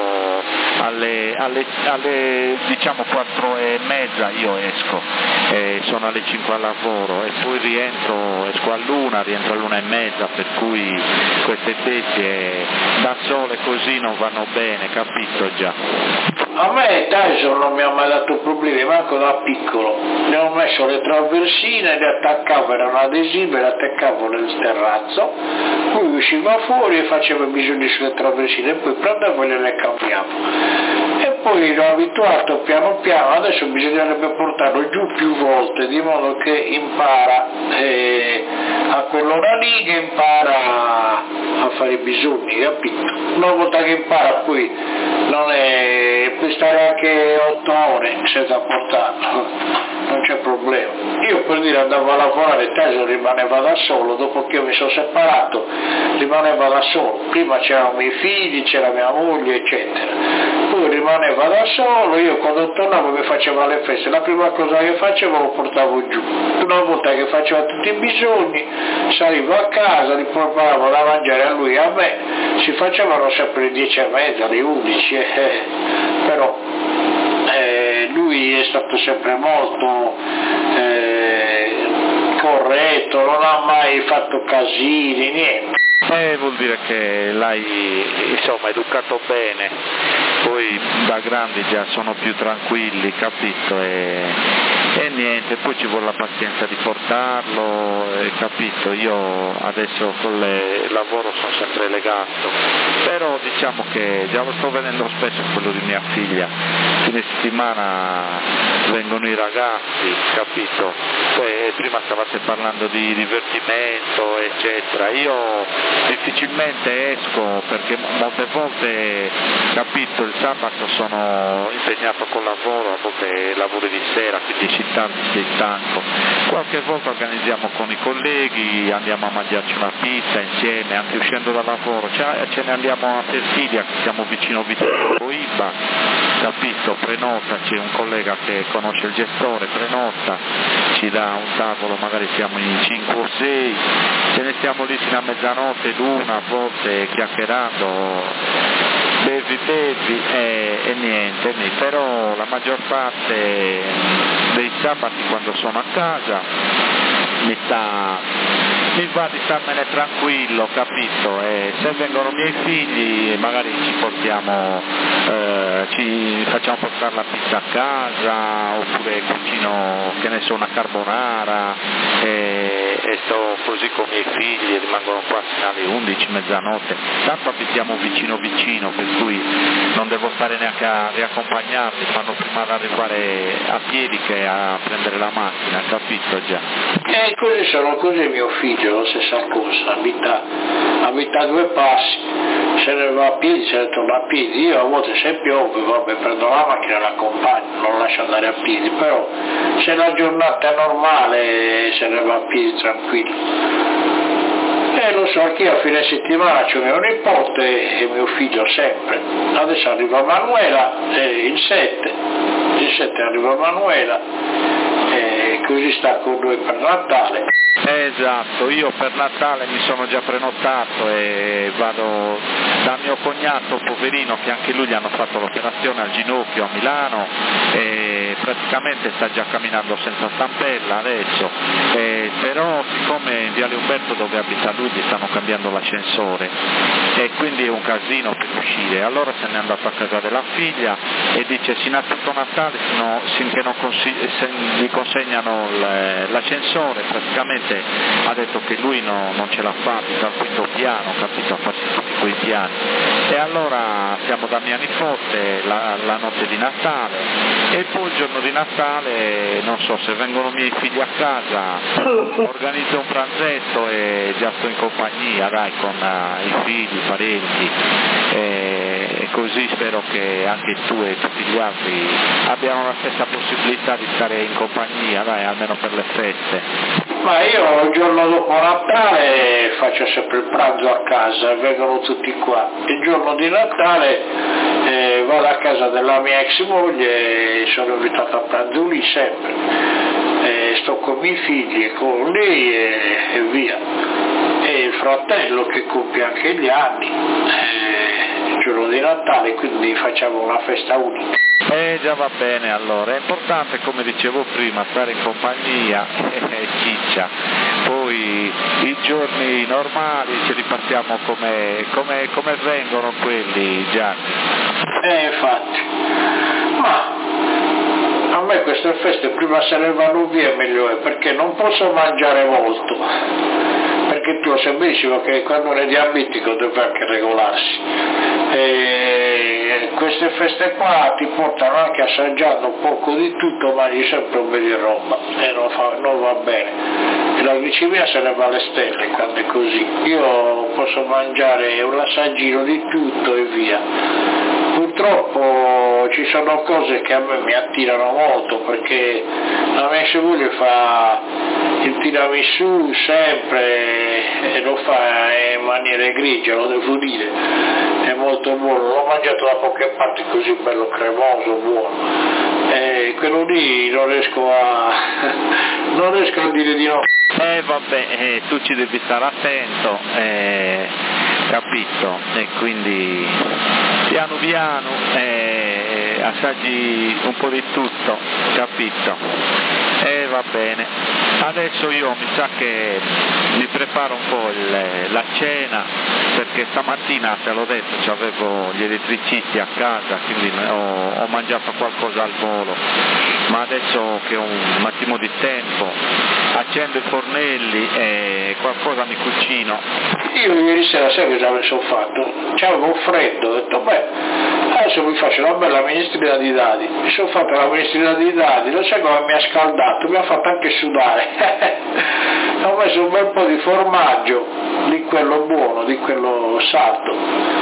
S7: alle diciamo 4:30 io esco, sono alle 5 al lavoro e poi rientro all'1:30, per cui queste bestie da sole così non vanno bene, capito già?
S6: A me Tyson non mi ha mai dato problemi, manco da piccolo. Ne ho messo le traversine, le attaccavo, erano adesive, le attaccavo nel terrazzo, poi usciva fuori e faceva bisogno sulle traversine, e poi prendevo e le cambiavo. E poi l'ho abituato piano piano, adesso bisognerebbe portarlo giù più volte, di modo che impara a quell'ora lì, che impara a fare i bisogni, capito? Una volta che impara poi non è, puoi stare anche 8 ore senza portarlo, non c'è problema. Io, per dire, andavo a lavorare, Teso rimaneva da solo, dopo che io mi sono separato rimaneva da solo, prima c'erano i miei figli, c'era mia moglie eccetera, poi rimaneva da solo, io quando tornavo mi faceva le feste, la prima cosa che facevo lo portavo giù, una volta che faceva tutti i bisogni salivo a casa, gli preparavo da mangiare a lui e a me, si facevano sempre le 10:30, le 11, però lui è stato sempre molto corretto, non ha mai fatto casini, niente.
S7: Vuol dire che l'hai insomma educato bene, poi da grandi già sono più tranquilli, capito? E niente, poi ci vuole la pazienza di portarlo, capito? Io adesso con il lavoro sono sempre legato, però diciamo che già lo sto vedendo spesso quello di mia figlia, fine settimana vengono i ragazzi, capito? Poi prima stavate parlando di divertimento eccetera, io difficilmente esco perché molte volte, capito, il sabato sono impegnato col lavoro, a volte lavoro di sera, quindi sei stanco. Qualche volta organizziamo con i colleghi, andiamo a mangiarci una pizza insieme, anche uscendo dal lavoro, ce ne andiamo a Terfilia, che siamo vicino Iba, capito, prenota, c'è un collega che conosce il gestore, prenota, ci dà un tavolo, magari siamo in 5 o 6, ce ne stiamo lì fino a mezzanotte, l'1, a volte chiacchierando, bevi e niente, però la maggior parte dei sabati quando sono a casa mi va di starmene tranquillo, capito? E se vengono miei figli magari ci facciamo portare la pizza a casa, oppure cucino, che ne so, una carbonara, e e sto così con i miei figli, rimangono qua fino alle 11, mezzanotte, tanto abitiamo vicino vicino, per cui non devo stare neanche a riaccompagnarli, fanno prima ad arrivare a piedi che a prendere la macchina, capito già?
S6: Così sono così mio figlio, la stessa cosa, abita a 2 passi, se ne va a piedi, se ne torna a piedi, io a volte se piove, vabbè, prendo la macchina e l'accompagno, non lascio andare a piedi, però se la giornata è normale se ne va a piedi tranquillo. Lo so, anche io a fine settimana c'ho mio nipote e mio figlio sempre, adesso arriva Manuela, il 7 arriva Manuela, e così sta con noi per Natale.
S7: Esatto, io per Natale mi sono già prenotato e vado da mio cognato poverino, che anche lui gli hanno fatto l'operazione al ginocchio a Milano e praticamente sta già camminando senza stampella adesso, però siccome in Viale Umberto dove abita lui gli stanno cambiando l'ascensore e quindi è un casino per uscire, allora se n'è andato a casa della figlia e dice sino a tutto Natale finché non gli consegnano l'ascensore, praticamente ha detto che lui non ce l'ha fatta dal 5° piano, capito, a farsi tutti quei piani. E allora siamo da mia nipote la notte di Natale e poi il giorno di Natale non so se vengono i miei figli a casa, organizzo un pranzetto e già sto in compagnia dai con i figli, i parenti e così spero che anche tu e tutti gli altri abbiano la stessa possibilità di stare in compagnia, dai, almeno per le feste.
S6: Ma io il giorno dopo Natale faccio sempre il pranzo a casa, vengono tutti qua. Il giorno di Natale vado a casa della mia ex moglie e sono invitato a pranzo lì sempre. Sto con i miei figli e con lei e via. E il fratello che compie anche gli anni, il giorno di Natale, quindi facciamo una festa unica.
S7: Già va bene allora, è importante come dicevo prima stare in compagnia e ciccia, poi i giorni normali ce li passiamo come vengono quelli Gianni.
S6: Infatti, ma a me queste feste prima se ne vanno via meglio è perché non posso mangiare molto, perché tu lo sai benissimo che quando uno è diabetico deve anche regolarsi. Queste feste qua ti portano anche assaggiando un poco di tutto, mangi sempre un po' di roba e non va bene. E la glicemia se ne va alle stelle quando è così. Io posso mangiare un assaggino di tutto e via. Purtroppo ci sono cose che a me mi attirano molto perché la mia moglie fa il tiramisù sempre e lo fa in maniera grigia, lo devo dire, è molto buono, l'ho mangiato da poche parti così bello cremoso, buono, e quello lì non riesco a dire di no.
S7: Vabbè, tu ci devi stare attento, capito, e quindi piano piano assaggi un po' di tutto, capito? Va bene, adesso io mi sa che mi preparo un po' la cena perché stamattina te l'ho detto avevo gli elettricisti a casa, quindi ho mangiato qualcosa al volo, ma adesso che ho un attimo di tempo accendo i fornelli e qualcosa mi cucino.
S6: Io ieri sera sai cosa mi sono fatto? C'avevo freddo, ho detto adesso mi faccio una bella minestrina di dadi, mi sono fatto la minestrina di dadi, lo sai come mi ha scaldato, mi ha fatto anche sudare, ho messo un bel po' di formaggio, di quello buono, di quello sardo,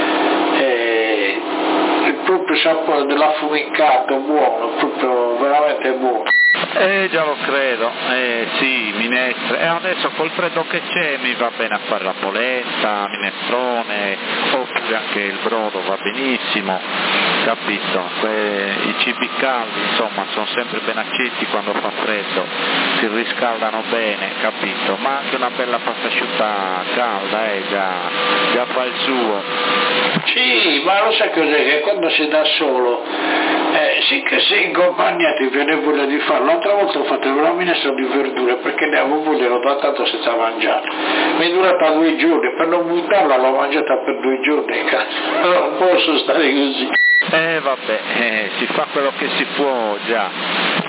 S6: il proprio sapore dell'affumicato buono, proprio veramente buono.
S7: Già lo credo, sì, minestre, e adesso col freddo che c'è mi va bene a fare la polenta, minestrone, oppure anche il brodo va benissimo, capito? I cibi caldi, insomma, sono sempre ben accetti quando fa freddo, si riscaldano bene, capito? Ma anche una bella pasta asciutta calda, già fa il suo.
S6: Sì, ma lo sai cos'è? Che quando si da solo, sì che sei in compagnia ti viene voglia di farlo. L'altra volta ho fatto una minestra di verdure perché ne avevo voglia, l'ho dato senza mangiare. Mi è durata 2 giorni, per non buttarla l'ho mangiata per 2 giorni, cazzo. Non posso stare così.
S7: Vabbè, si fa quello che si può già.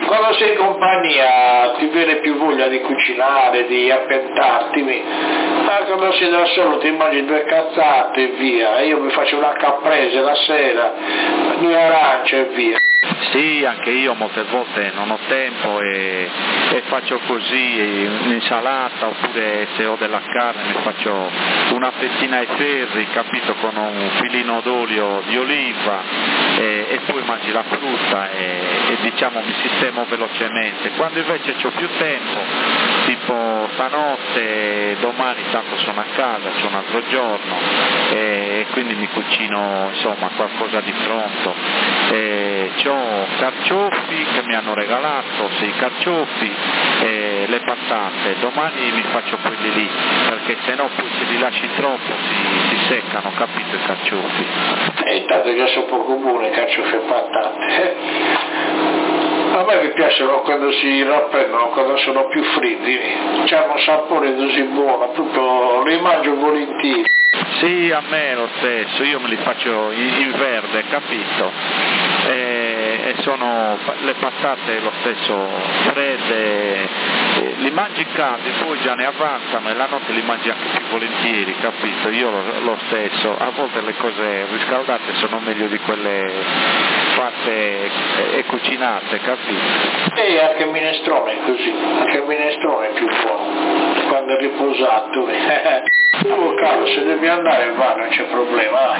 S6: quando sei in compagnia ti viene più voglia di cucinare, di appiantarti, ma quando sei da solo ti mangi 2 cazzate e via, io mi faccio una caprese la sera, 2 arance e via.
S7: Sì, anche io molte volte non ho tempo e faccio così un'insalata, oppure se ho della carne mi faccio una fettina ai ferri, capito, con un filino d'olio di oliva e poi mangi la frutta e diciamo mi sistemo velocemente. Quando invece ho più tempo, tipo stanotte, domani tanto sono a casa, c'è un altro giorno e quindi mi cucino insomma qualcosa di pronto. C'ho carciofi che mi hanno regalato, 6 carciofi e le patate, domani mi faccio quelli lì perché sennò poi se li lasci troppo si seccano, capito, i carciofi.
S6: E intanto già sono poco buone carciofi e patate. A me mi piacciono quando si raffreddano, quando sono più fritti, hanno un sapore così buono, proprio li mangio volentieri.
S7: Sì, a me lo stesso, io me li faccio in verde, capito? E sono le patate lo stesso fredde, li mangi caldi, poi già ne avanzano e la notte li mangi anche più volentieri, capito? Io lo stesso, a volte le cose riscaldate sono meglio di quelle fatte e cucinate, capito?
S6: E anche il minestrone è così, anche il minestrone è più buono, quando è riposato. Tu Carlo, se devi andare va, non c'è problema,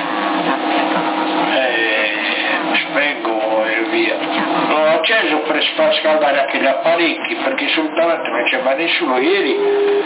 S6: spengo e via. L'ho acceso per far scaldare anche gli apparecchi perché assolutamente non c'è mai nessuno. Ieri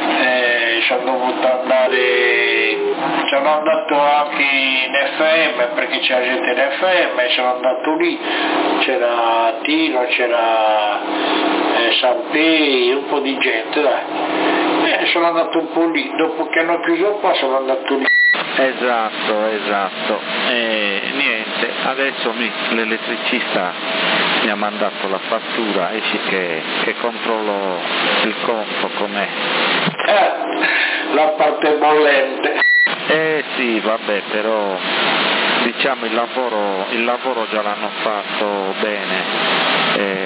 S6: sono andato anche in FM perché c'era gente in FM, sono andato lì, c'era Tino, c'era Sanpei, un po' di gente, dai. Sono andato un po' lì, dopo che hanno chiuso qua sono andato lì.
S7: Esatto, e niente, adesso l'elettricista mi ha mandato la fattura, esci che controllo il conto com'è.
S6: La parte bollente.
S7: Sì, vabbè, però diciamo il lavoro già l'hanno fatto bene.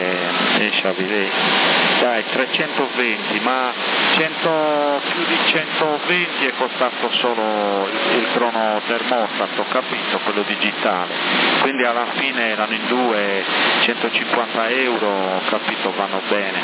S7: Dai, 320, ma più di 120 è costato solo il crono termostato, capito, quello digitale, quindi alla fine erano in 2, 150 euro, capito, vanno bene.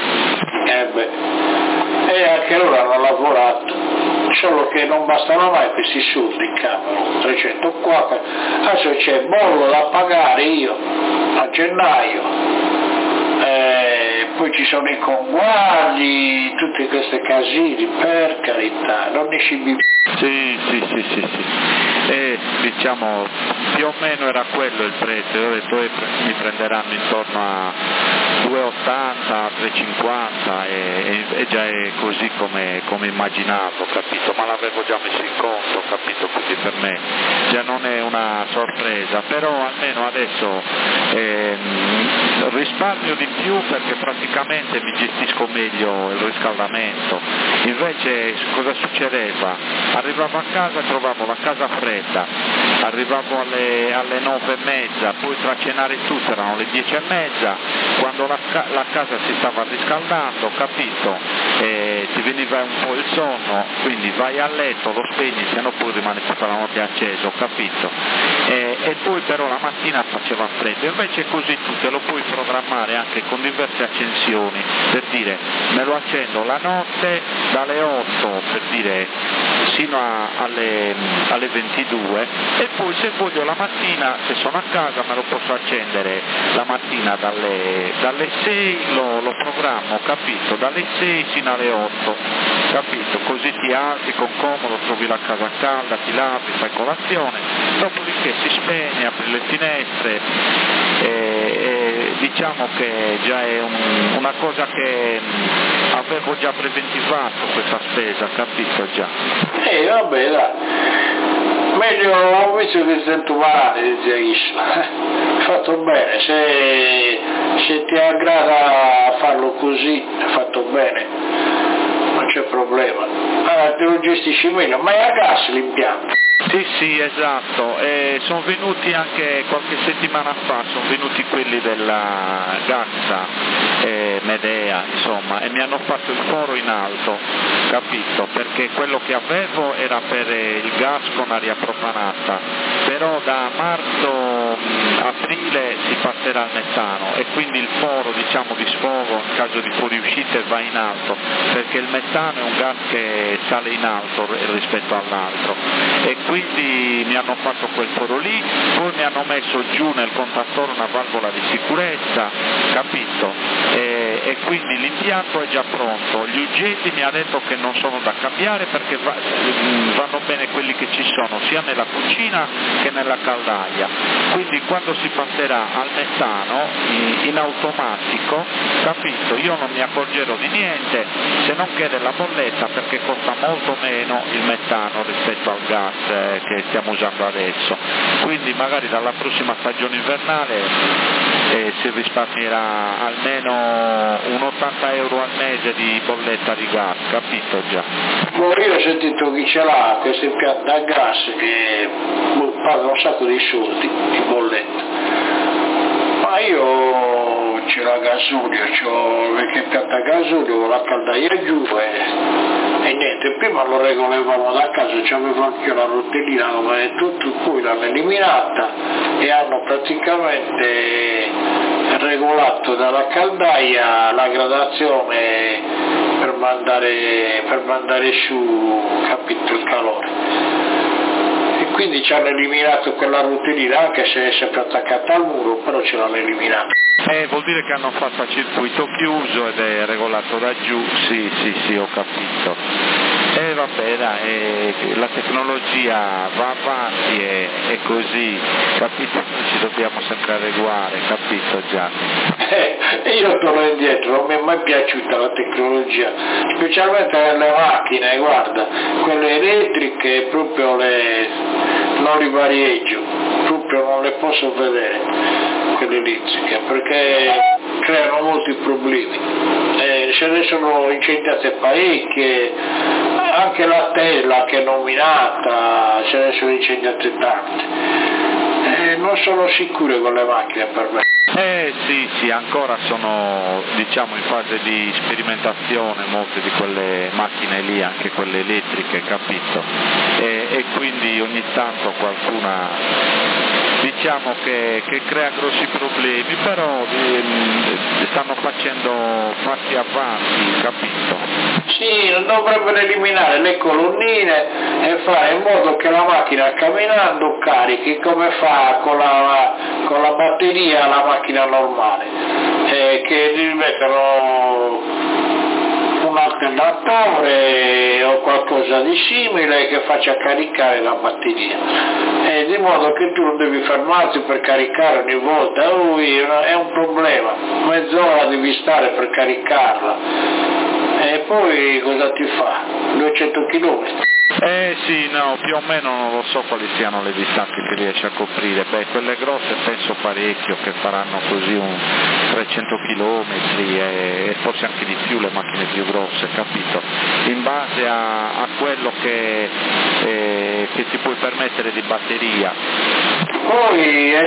S6: E anche loro hanno lavorato, solo che non bastano mai questi soldi, cavolo, 304, adesso c'è bollo da pagare io a gennaio. Poi ci sono i conguagli, tutti questi casini, per carità, non ne scibi.
S7: Sì. Diciamo più o meno era quello il prezzo, io ho detto mi prenderanno intorno a 2,80, 3,50 e già è così come immaginavo, capito? Ma l'avevo già messo in conto, capito? Quindi per me già non è una sorpresa, però almeno adesso risparmio di più perché praticamente mi gestisco meglio il riscaldamento. Invece cosa succedeva? Arrivavo a casa, trovavo la casa fredda, arrivavo alle 9:30, poi tra cenare e tutto erano le 10:30, quando la casa si stava riscaldando, capito? Ti veniva un po' il sonno, quindi vai a letto, lo spegni, se no poi rimane tutta la notte acceso, capito? E poi però la mattina faceva freddo, invece così tu te lo puoi programmare anche con diverse accensioni, per dire me lo accendo la notte dalle 8 per dire sino alle 22 e poi se voglio la mattina, se sono a casa me lo posso accendere la mattina dalle 6 lo programmo, capito? Dalle 6 fino alle 8, capito? Così ti alzi con comodo, trovi la casa calda, ti lavi, fai colazione, dopodiché si spegne, apri le finestre e diciamo che già è una cosa che avevo già preventivato questa spesa, capito già?
S6: Vabbè, dai. Meglio ho visto che sento male, fatto bene, se ti aggrada farlo così, è fatto bene, non c'è problema. Allora te lo gestisci meglio, ma è a gas l'impianto?
S7: Sì, esatto, sono venuti anche qualche settimana fa, sono venuti quelli della Gazza Medea, insomma, e mi hanno fatto il foro in alto, capito? Perché quello che avevo era per il gas con aria propanata, però da marzo-aprile si passerà al metano e quindi il foro, diciamo, di sfogo in caso di fuoriuscite va in alto, perché il metano è un gas che sale in alto rispetto all'altro, e quindi mi hanno fatto quel foro lì, poi mi hanno messo giù nel contattore una valvola di sicurezza, capito? E quindi l'impianto è già pronto. Gli uggetti mi ha detto che non sono da cambiare perché vanno bene quelli che ci sono sia nella cucina che nella caldaia, quindi quando si passerà al metano in automatico, capito, io non mi accorgerò di niente se non che della bolletta, perché costa molto meno il metano rispetto al gas che stiamo usando adesso, quindi magari dalla prossima stagione invernale si risparmierà almeno un 80 euro al mese di bolletta di gas, capito già?
S6: Io ho sentito chi ce l'ha questo impianto a gas che paga un sacco di soldi di bolletta, ma io c'ho la gasolio, c'ho vecchio impianto a gasolio con la caldaia giù e niente, prima lo regolavamo da casa, c'avevo anche la rotellina come tutto, poi l'hanno eliminata e hanno praticamente regolato dalla caldaia la gradazione per mandare su, capito, il calore, e quindi ci hanno eliminato quella rotellina, anche se è sempre attaccata al muro, però ce l'hanno eliminata.
S7: Vuol dire che hanno fatto a circuito chiuso ed è regolato da giù, sì, ho capito. Vabbè, dai, la tecnologia va avanti e così, capito? Noi ci dobbiamo sempre adeguare, capito già?
S6: Io torno indietro, non mi è mai piaciuta la tecnologia, specialmente nelle macchine, guarda, quelle elettriche proprio non li varieggio, proprio non le posso vedere, quelle elettriche, perché creano molti problemi. Ce ne sono incendiate parecchie, anche la Tesla che è nominata, ce ne sono incendiate tante. Non sono sicure con le macchine per me.
S7: Sì, ancora sono, diciamo, in fase di sperimentazione molte di quelle macchine lì, anche quelle elettriche, capito? E quindi ogni tanto qualcuna, diciamo, che crea grossi problemi, però stanno facendo passi avanti, capito?
S6: Sì, dovrebbero eliminare le colonnine e fare in modo che la macchina camminando carichi come fa con la batteria la macchina normale, che gli mettono un alternatore o qualcosa di simile che faccia caricare la batteria, di modo che tu non devi fermarti per caricare ogni volta, è un problema, mezz'ora devi stare per caricarla. E poi cosa ti fa? 200 km?
S7: Sì, no, più o meno non lo so quali siano le distanze che riesce a coprire, quelle grosse penso parecchio, che faranno così un 300 km e forse anche di più le macchine più grosse, capito? In base a quello che ti puoi permettere di batteria.
S6: Poi